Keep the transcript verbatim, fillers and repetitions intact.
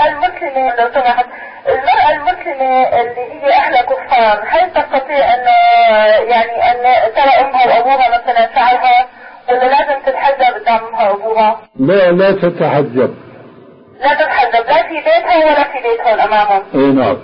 المرأة المسلمة لو سمحت، المرأة المسلمة اللي هي أهل كفار هل تستطيع أن يعني أن ترى أمها وأبوها مثلا شعرها، ولا لازم تتحجب قدام أمها وأبوها؟ لا لا تتحجب. لا تتحجب لا في بيتها ولا في بيتهم أمامهم. اي نعم.